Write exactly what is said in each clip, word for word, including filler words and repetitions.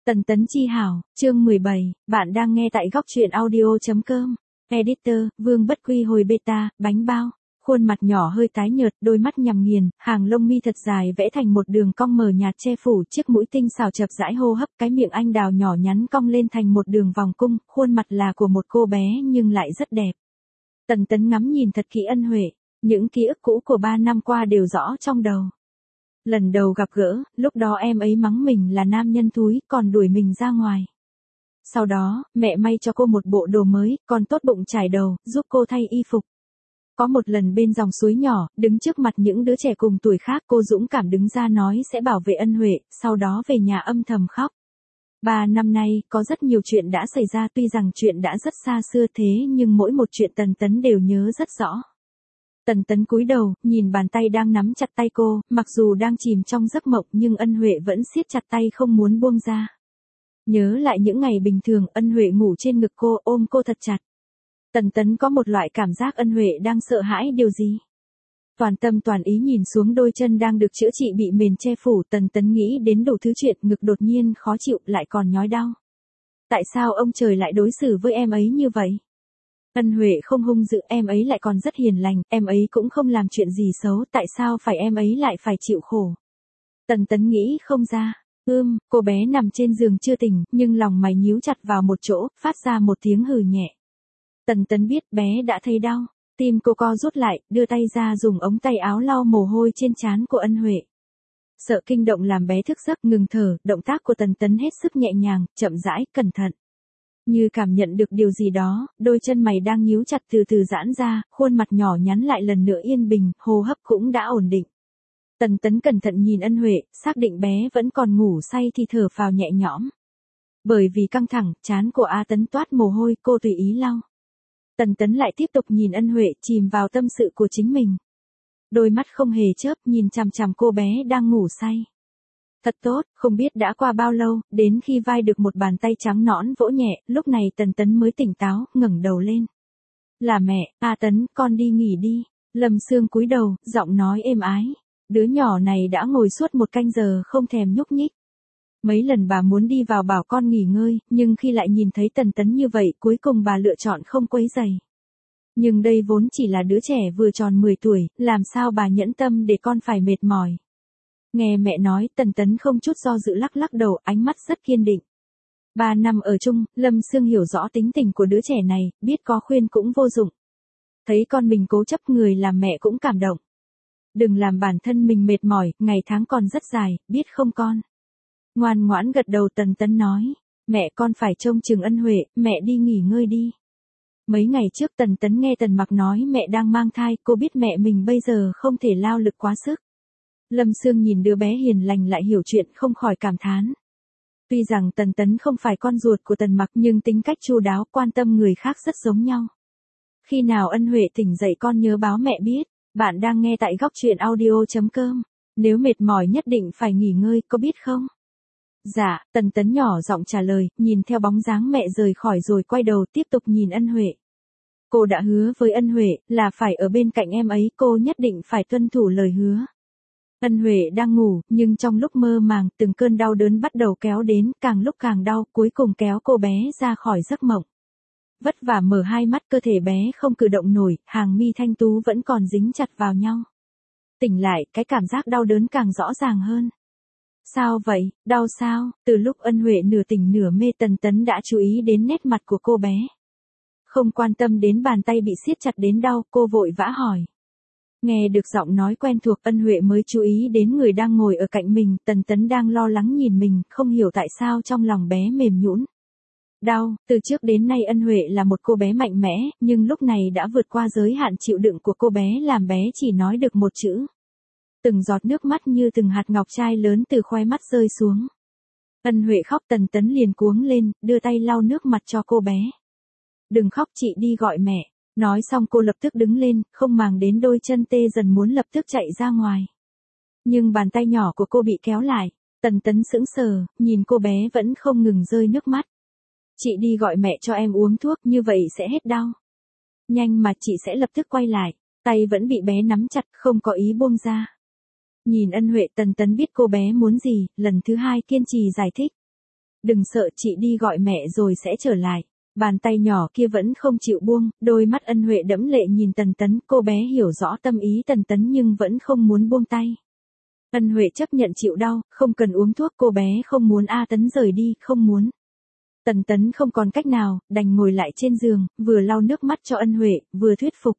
Tần Tấn Chi hảo, chương mười bảy, bạn đang nghe tại góc truyện audio.com. Editor, Vương Bất Quy hồi beta, bánh bao. Khuôn mặt nhỏ hơi tái nhợt, đôi mắt nhằm nghiền, hàng lông mi thật dài vẽ thành một đường cong mờ nhạt che phủ, chiếc mũi tinh xảo chập rãi hô hấp, cái miệng anh đào nhỏ nhắn cong lên thành một đường vòng cung, khuôn mặt là của một cô bé nhưng lại rất đẹp. Tần Tấn ngắm nhìn thật kỹ Ân Huệ, những ký ức cũ của ba năm qua đều rõ trong đầu. Lần đầu gặp gỡ, lúc đó em ấy mắng mình là nam nhân thúi, còn đuổi mình ra ngoài. Sau đó, mẹ may cho cô một bộ đồ mới, còn tốt bụng trải đầu, giúp cô thay y phục. Có một lần bên dòng suối nhỏ, đứng trước mặt những đứa trẻ cùng tuổi khác, cô dũng cảm đứng ra nói sẽ bảo vệ Ân Huệ, sau đó về nhà âm thầm khóc. Ba năm nay, có rất nhiều chuyện đã xảy ra, tuy rằng chuyện đã rất xa xưa thế nhưng mỗi một chuyện Tần Tấn đều nhớ rất rõ. Tần Tấn cúi đầu, nhìn bàn tay đang nắm chặt tay cô, mặc dù đang chìm trong giấc mộng nhưng Ân Huệ vẫn siết chặt tay không muốn buông ra. Nhớ lại những ngày bình thường, Ân Huệ ngủ trên ngực cô, ôm cô thật chặt. Tần Tấn có một loại cảm giác Ân Huệ đang sợ hãi điều gì. Toàn tâm toàn ý nhìn xuống đôi chân đang được chữa trị bị mền che phủ, Tần Tấn nghĩ đến đủ thứ chuyện, ngực đột nhiên khó chịu lại còn nhói đau. Tại sao ông trời lại đối xử với em ấy như vậy? Ân Huệ không hung dữ, em ấy lại còn rất hiền lành, em ấy cũng không làm chuyện gì xấu, tại sao phải em ấy lại phải chịu khổ? Tần Tấn nghĩ không ra. Ưm, cô bé nằm trên giường chưa tỉnh, nhưng lòng mày nhíu chặt vào một chỗ, phát ra một tiếng hừ nhẹ. Tần Tấn biết bé đã thấy đau, tim cô co rút lại, đưa tay ra dùng ống tay áo lau mồ hôi trên trán của Ân Huệ. Sợ kinh động làm bé thức giấc, ngừng thở, động tác của Tần Tấn hết sức nhẹ nhàng, chậm rãi, cẩn thận. Như cảm nhận được điều gì đó, đôi chân mày đang nhíu chặt từ từ giãn ra, khuôn mặt nhỏ nhắn lại lần nữa yên bình, hô hấp cũng đã ổn định. Tần Tấn cẩn thận nhìn Ân Huệ, xác định bé vẫn còn ngủ say thì thở phào nhẹ nhõm. Bởi vì căng thẳng, trán của A Tấn toát mồ hôi, cô tùy ý lau. Tần Tấn lại tiếp tục nhìn Ân Huệ, chìm vào tâm sự của chính mình. Đôi mắt không hề chớp, nhìn chằm chằm cô bé đang ngủ say. Thật tốt, không biết đã qua bao lâu, đến khi vai được một bàn tay trắng nõn vỗ nhẹ, lúc này Tần Tấn mới tỉnh táo, ngẩng đầu lên. Là mẹ, A Tấn, con đi nghỉ đi. Lâm Sương cúi đầu, giọng nói êm ái. Đứa nhỏ này đã ngồi suốt một canh giờ không thèm nhúc nhích. Mấy lần bà muốn đi vào bảo con nghỉ ngơi, nhưng khi lại nhìn thấy Tần Tấn như vậy, cuối cùng bà lựa chọn không quấy rầy. Nhưng đây vốn chỉ là đứa trẻ vừa tròn mười tuổi, làm sao bà nhẫn tâm để con phải mệt mỏi. Nghe mẹ nói, Tần Tấn không chút do dự lắc lắc đầu, ánh mắt rất kiên định. Ba năm ở chung, Lâm Sương hiểu rõ tính tình của đứa trẻ này, biết có khuyên cũng vô dụng. Thấy con mình cố chấp, người làm mẹ cũng cảm động. Đừng làm bản thân mình mệt mỏi, ngày tháng còn rất dài, biết không con? Ngoan ngoãn gật đầu. Tần Tấn nói, mẹ con phải trông chừng Ân Huệ, mẹ đi nghỉ ngơi đi. Mấy ngày trước Tần Tấn nghe Tần Mặc nói mẹ đang mang thai, cô biết mẹ mình bây giờ không thể lao lực quá sức. Lâm Sương nhìn đứa bé hiền lành lại hiểu chuyện, không khỏi cảm thán. Tuy rằng Tần Tấn không phải con ruột của Tần Mặc nhưng tính cách chu đáo, quan tâm người khác rất giống nhau. Khi nào Ân Huệ tỉnh dậy con nhớ báo mẹ biết. Bạn đang nghe tại góc truyện audio.com. Nếu mệt mỏi nhất định phải nghỉ ngơi, có biết không? Dạ, Tần Tấn nhỏ giọng trả lời, nhìn theo bóng dáng mẹ rời khỏi rồi quay đầu tiếp tục nhìn Ân Huệ. Cô đã hứa với Ân Huệ là phải ở bên cạnh em ấy, cô nhất định phải tuân thủ lời hứa. Ân Huệ đang ngủ, nhưng trong lúc mơ màng, từng cơn đau đớn bắt đầu kéo đến, càng lúc càng đau, cuối cùng kéo cô bé ra khỏi giấc mộng. Vất vả mở hai mắt, cơ thể bé không cử động nổi, hàng mi thanh tú vẫn còn dính chặt vào nhau. Tỉnh lại, cái cảm giác đau đớn càng rõ ràng hơn. Sao vậy, đau sao? Từ lúc Ân Huệ nửa tỉnh nửa mê, Tần Tấn đã chú ý đến nét mặt của cô bé. Không quan tâm đến bàn tay bị siết chặt đến đau, cô vội vã hỏi. Nghe được giọng nói quen thuộc, Ân Huệ mới chú ý đến người đang ngồi ở cạnh mình, Tần Tấn đang lo lắng nhìn mình, không hiểu tại sao trong lòng bé mềm nhũn. Đau, từ trước đến nay Ân Huệ là một cô bé mạnh mẽ, nhưng lúc này đã vượt qua giới hạn chịu đựng của cô bé, làm bé chỉ nói được một chữ. Từng giọt nước mắt như từng hạt ngọc trai lớn từ khóe mắt rơi xuống. Ân Huệ khóc, Tần Tấn liền cuống lên, đưa tay lau nước mặt cho cô bé. Đừng khóc, chị đi gọi mẹ. Nói xong cô lập tức đứng lên, không màng đến đôi chân tê dần muốn lập tức chạy ra ngoài. Nhưng bàn tay nhỏ của cô bị kéo lại. Tần Tấn sững sờ, nhìn cô bé vẫn không ngừng rơi nước mắt. Chị đi gọi mẹ cho em uống thuốc, như vậy sẽ hết đau. Nhanh mà, chị sẽ lập tức quay lại. Tay vẫn bị bé nắm chặt, không có ý buông ra. Nhìn Ân Huệ, Tần Tấn biết cô bé muốn gì, lần thứ hai kiên trì giải thích. Đừng sợ, chị đi gọi mẹ rồi sẽ trở lại. Bàn tay nhỏ kia vẫn không chịu buông, đôi mắt Ân Huệ đẫm lệ nhìn Tần Tấn, cô bé hiểu rõ tâm ý Tần Tấn nhưng vẫn không muốn buông tay. Ân Huệ chấp nhận chịu đau, không cần uống thuốc, cô bé không muốn A Tấn rời đi, không muốn. Tần Tấn không còn cách nào, đành ngồi lại trên giường, vừa lau nước mắt cho Ân Huệ, vừa thuyết phục.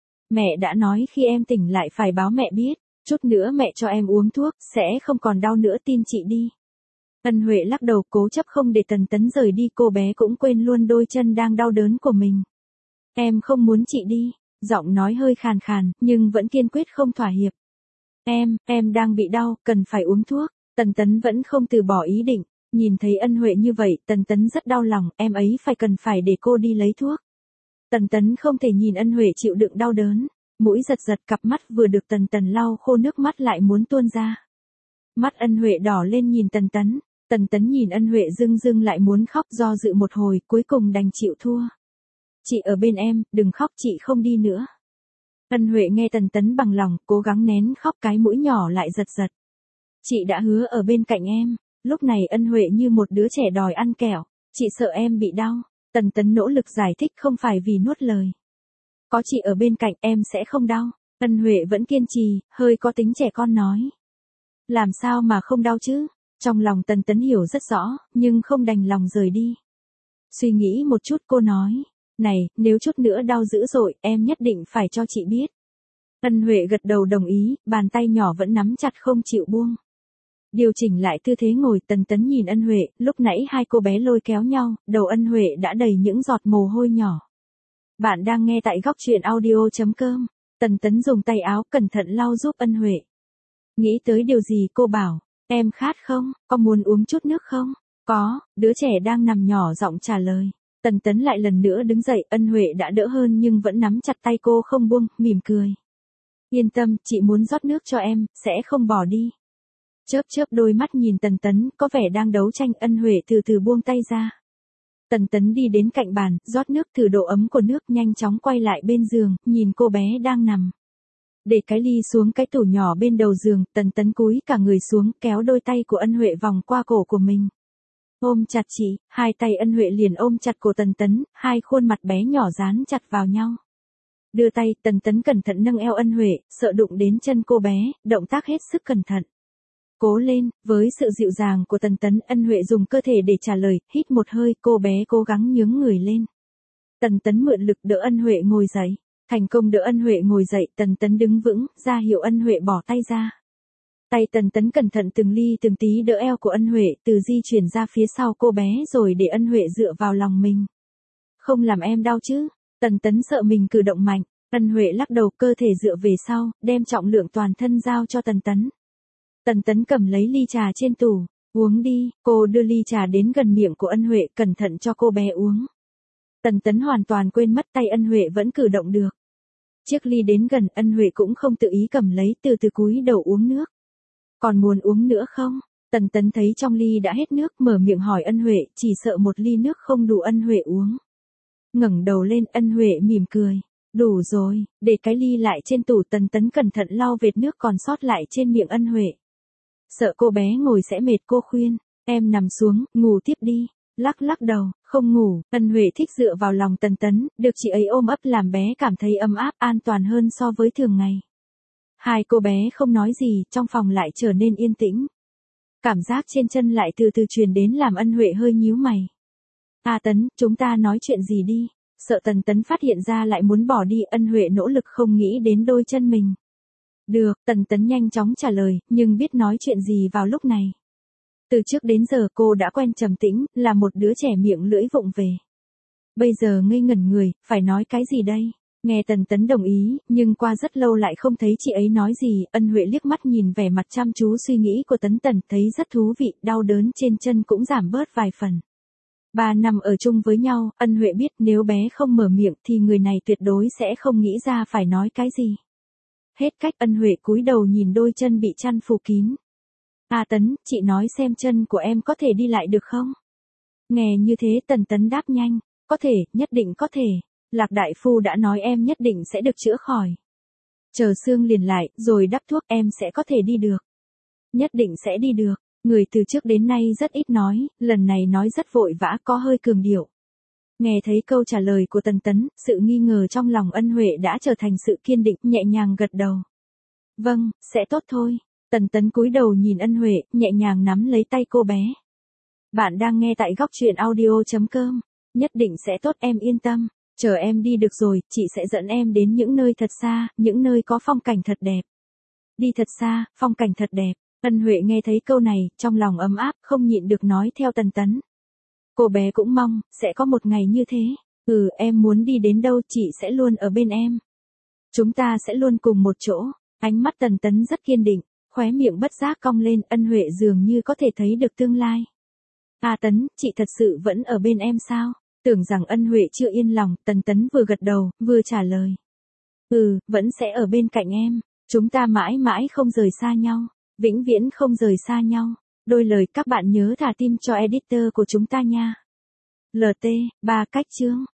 Mẹ đã nói khi em tỉnh lại phải báo mẹ biết, chút nữa mẹ cho em uống thuốc, sẽ không còn đau nữa, tin chị đi. Ân Huệ lắc đầu cố chấp không để Tần Tấn rời đi, cô bé cũng quên luôn đôi chân đang đau đớn của mình. Em không muốn chị đi, giọng nói hơi khàn khàn, nhưng vẫn kiên quyết không thỏa hiệp. Em, em đang bị đau, cần phải uống thuốc. Tần Tấn vẫn không từ bỏ ý định, nhìn thấy Ân Huệ như vậy, Tần Tấn rất đau lòng, em ấy phải cần phải để cô đi lấy thuốc. Tần Tấn không thể nhìn Ân Huệ chịu đựng đau đớn, mũi giật giật, cặp mắt vừa được Tần Tấn lau khô nước mắt lại muốn tuôn ra. Mắt Ân Huệ đỏ lên nhìn Tần Tấn, Tần Tấn nhìn Ân Huệ rưng rưng lại muốn khóc, do dự một hồi, cuối cùng đành chịu thua. Chị ở bên em, đừng khóc, chị không đi nữa. Ân Huệ nghe Tần Tấn bằng lòng, cố gắng nén khóc, cái mũi nhỏ lại giật giật. Chị đã hứa ở bên cạnh em. Lúc này Ân Huệ như một đứa trẻ đòi ăn kẹo, chị sợ em bị đau. Tần Tấn nỗ lực giải thích không phải vì nuốt lời. Có chị ở bên cạnh em sẽ không đau. Ân Huệ vẫn kiên trì, hơi có tính trẻ con nói. Làm sao mà không đau chứ? Trong lòng Tần Tấn hiểu rất rõ, nhưng không đành lòng rời đi. Suy nghĩ một chút cô nói. Này, nếu chút nữa đau dữ dội, em nhất định phải cho chị biết. Ân Huệ gật đầu đồng ý, bàn tay nhỏ vẫn nắm chặt không chịu buông. Điều chỉnh lại tư thế ngồi, Tần Tấn nhìn Ân Huệ, lúc nãy hai cô bé lôi kéo nhau, đầu Ân Huệ đã đầy những giọt mồ hôi nhỏ. Bạn đang nghe tại góc truyện audio chấm com. Tần Tấn dùng tay áo cẩn thận lau giúp Ân Huệ. Nghĩ tới điều gì cô bảo, em khát không, có muốn uống chút nước không? Có, đứa trẻ đang nằm nhỏ giọng trả lời. Tần Tấn lại lần nữa đứng dậy, Ân Huệ đã đỡ hơn nhưng vẫn nắm chặt tay cô không buông, mỉm cười. Yên tâm, chị muốn rót nước cho em, sẽ không bỏ đi. Chớp chớp đôi mắt nhìn Tần Tấn, có vẻ đang đấu tranh. Ân Huệ từ từ buông tay ra. Tần Tấn đi đến cạnh bàn, rót nước, thử độ ấm của nước, nhanh chóng quay lại bên giường, nhìn cô bé đang nằm. Để cái ly xuống cái tủ nhỏ bên đầu giường, Tần Tấn cúi cả người xuống, kéo đôi tay của Ân Huệ vòng qua cổ của mình. Ôm chặt chị, hai tay Ân Huệ liền ôm chặt cổ Tần Tấn, hai khuôn mặt bé nhỏ dán chặt vào nhau. Đưa tay, Tần Tấn cẩn thận nâng eo Ân Huệ, sợ đụng đến chân cô bé, động tác hết sức cẩn thận. Cố lên, với sự dịu dàng của Tần Tấn, Ân Huệ dùng cơ thể để trả lời, hít một hơi, cô bé cố gắng nhướng người lên. Tần Tấn mượn lực đỡ Ân Huệ ngồi dậy, thành công đỡ Ân Huệ ngồi dậy, Tần Tấn đứng vững, ra hiệu Ân Huệ bỏ tay ra. Tay Tần Tấn cẩn thận từng ly từng tí đỡ eo của Ân Huệ, từ di chuyển ra phía sau cô bé rồi để Ân Huệ dựa vào lòng mình. Không làm em đau chứ? Tần Tấn sợ mình cử động mạnh, Ân Huệ lắc đầu, cơ thể dựa về sau, đem trọng lượng toàn thân giao cho Tần Tấn. Tần Tấn cầm lấy ly trà trên tủ, uống đi, cô đưa ly trà đến gần miệng của Ân Huệ, cẩn thận cho cô bé uống. Tần Tấn hoàn toàn quên mất tay Ân Huệ vẫn cử động được. Chiếc ly đến gần, Ân Huệ cũng không tự ý cầm lấy, từ từ cúi đầu uống nước. Còn muốn uống nữa không? Tần Tấn thấy trong ly đã hết nước, mở miệng hỏi Ân Huệ, chỉ sợ một ly nước không đủ Ân Huệ uống. Ngẩng đầu lên, Ân Huệ mỉm cười. Đủ rồi, để cái ly lại trên tủ. Tần Tấn cẩn thận lau vệt nước còn sót lại trên miệng Ân Huệ. Sợ cô bé ngồi sẽ mệt, cô khuyên, em nằm xuống, ngủ tiếp đi. Lắc lắc đầu, không ngủ. Ân Huệ thích dựa vào lòng Tần Tấn, được chị ấy ôm ấp làm bé cảm thấy ấm áp, an toàn hơn so với thường ngày. Hai cô bé không nói gì, trong phòng lại trở nên yên tĩnh. Cảm giác trên chân lại từ từ truyền đến làm Ân Huệ hơi nhíu mày. A Tấn, chúng ta nói chuyện gì đi? Sợ Tần Tấn phát hiện ra lại muốn bỏ đi, Ân Huệ nỗ lực không nghĩ đến đôi chân mình. Được, Tần Tấn nhanh chóng trả lời, nhưng biết nói chuyện gì vào lúc này. Từ trước đến giờ cô đã quen trầm tĩnh, là một đứa trẻ miệng lưỡi vụng về. Bây giờ ngây ngẩn người, phải nói cái gì đây? Nghe Tần Tấn đồng ý, nhưng qua rất lâu lại không thấy chị ấy nói gì, Ân Huệ liếc mắt nhìn vẻ mặt chăm chú suy nghĩ của Tấn Tần, thấy rất thú vị, đau đớn trên chân cũng giảm bớt vài phần. Ba năm ở chung với nhau, Ân Huệ biết nếu bé không mở miệng thì người này tuyệt đối sẽ không nghĩ ra phải nói cái gì. Hết cách, Ân Huệ cúi đầu nhìn đôi chân bị chăn phủ kín. A Tấn, chị nói xem chân của em có thể đi lại được không? Nghe như thế Tần Tấn đáp nhanh, có thể, nhất định có thể. Lạc đại phu đã nói em nhất định sẽ được chữa khỏi. Chờ xương liền lại, rồi đắp thuốc em sẽ có thể đi được. Nhất định sẽ đi được. Người từ trước đến nay rất ít nói, lần này nói rất vội vã có hơi cường điệu. Nghe thấy câu trả lời của Tần Tấn, sự nghi ngờ trong lòng Ân Huệ đã trở thành sự kiên định, nhẹ nhàng gật đầu. Vâng, sẽ tốt thôi. Tần Tấn cúi đầu nhìn Ân Huệ, nhẹ nhàng nắm lấy tay cô bé. Bạn đang nghe tại góc truyện audio.com. Nhất định sẽ tốt, em yên tâm. Chờ em đi được rồi, chị sẽ dẫn em đến những nơi thật xa, những nơi có phong cảnh thật đẹp. Đi thật xa, phong cảnh thật đẹp. Ân Huệ nghe thấy câu này, trong lòng ấm áp, không nhịn được nói theo Tần Tấn. Cô bé cũng mong, sẽ có một ngày như thế. Ừ, em muốn đi đến đâu chị sẽ luôn ở bên em. Chúng ta sẽ luôn cùng một chỗ. Ánh mắt Tần Tấn rất kiên định, khóe miệng bất giác cong lên, Ân Huệ dường như có thể thấy được tương lai. À Tấn, chị thật sự vẫn ở bên em sao? Tưởng rằng Ân Huệ chưa yên lòng, Tần Tấn vừa gật đầu, vừa trả lời. Ừ, vẫn sẽ ở bên cạnh em. Chúng ta mãi mãi không rời xa nhau. Vĩnh viễn không rời xa nhau. Đôi lời các bạn nhớ thả tim cho editor của chúng ta nha. lờ tê, ba cách chương.